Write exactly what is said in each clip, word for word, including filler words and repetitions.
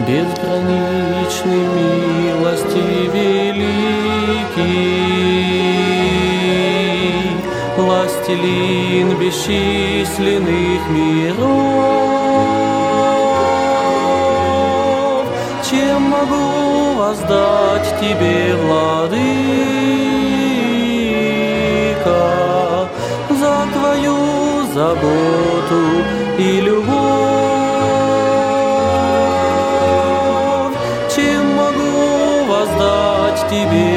безграничной милости великий, властелин бесчисленных миров. Чем могу воздать тебе, Владыка, за твою заботу и любовь? Чем могу воздать тебе,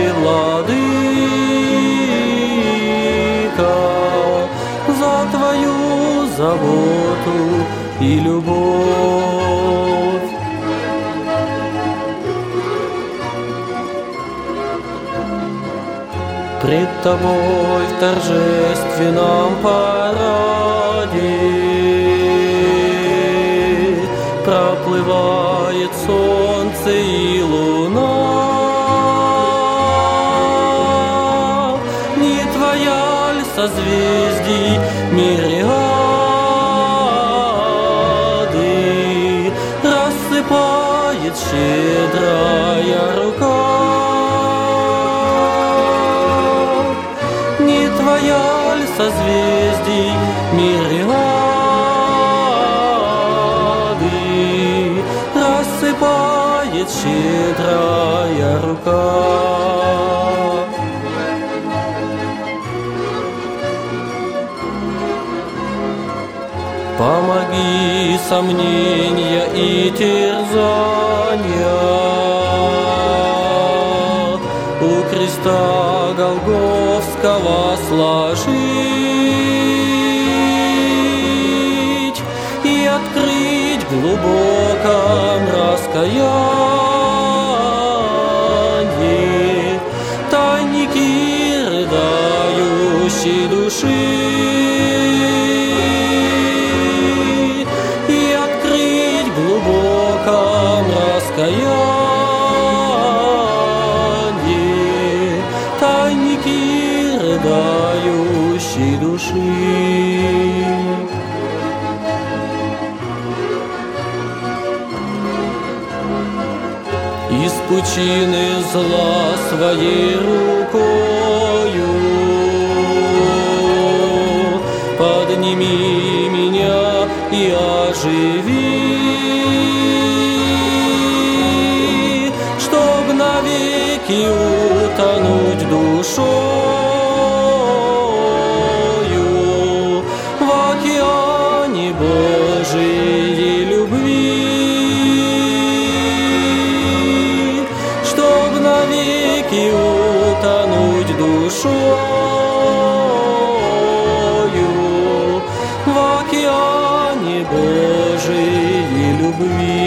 Владыка, за твою заботу и любовь? Пред тобой в торжественном параде проплывает солнце и луна. Не твоя ль созвездий мириады рассыпает щедрая рука? Не твоя ль созвездий мириады рассыпает щедрая рука? Помоги сомнения и терзания у креста Голгофского сложить и открыть в глубоком раскаянии тайники рыдающей души. Тайники рыдающей души. Из пучины зла своей рукою подними меня и оживи, чтоб навеки утонуть душою в океане Божией любви, чтоб навеки утонуть душою в океане Божией любви.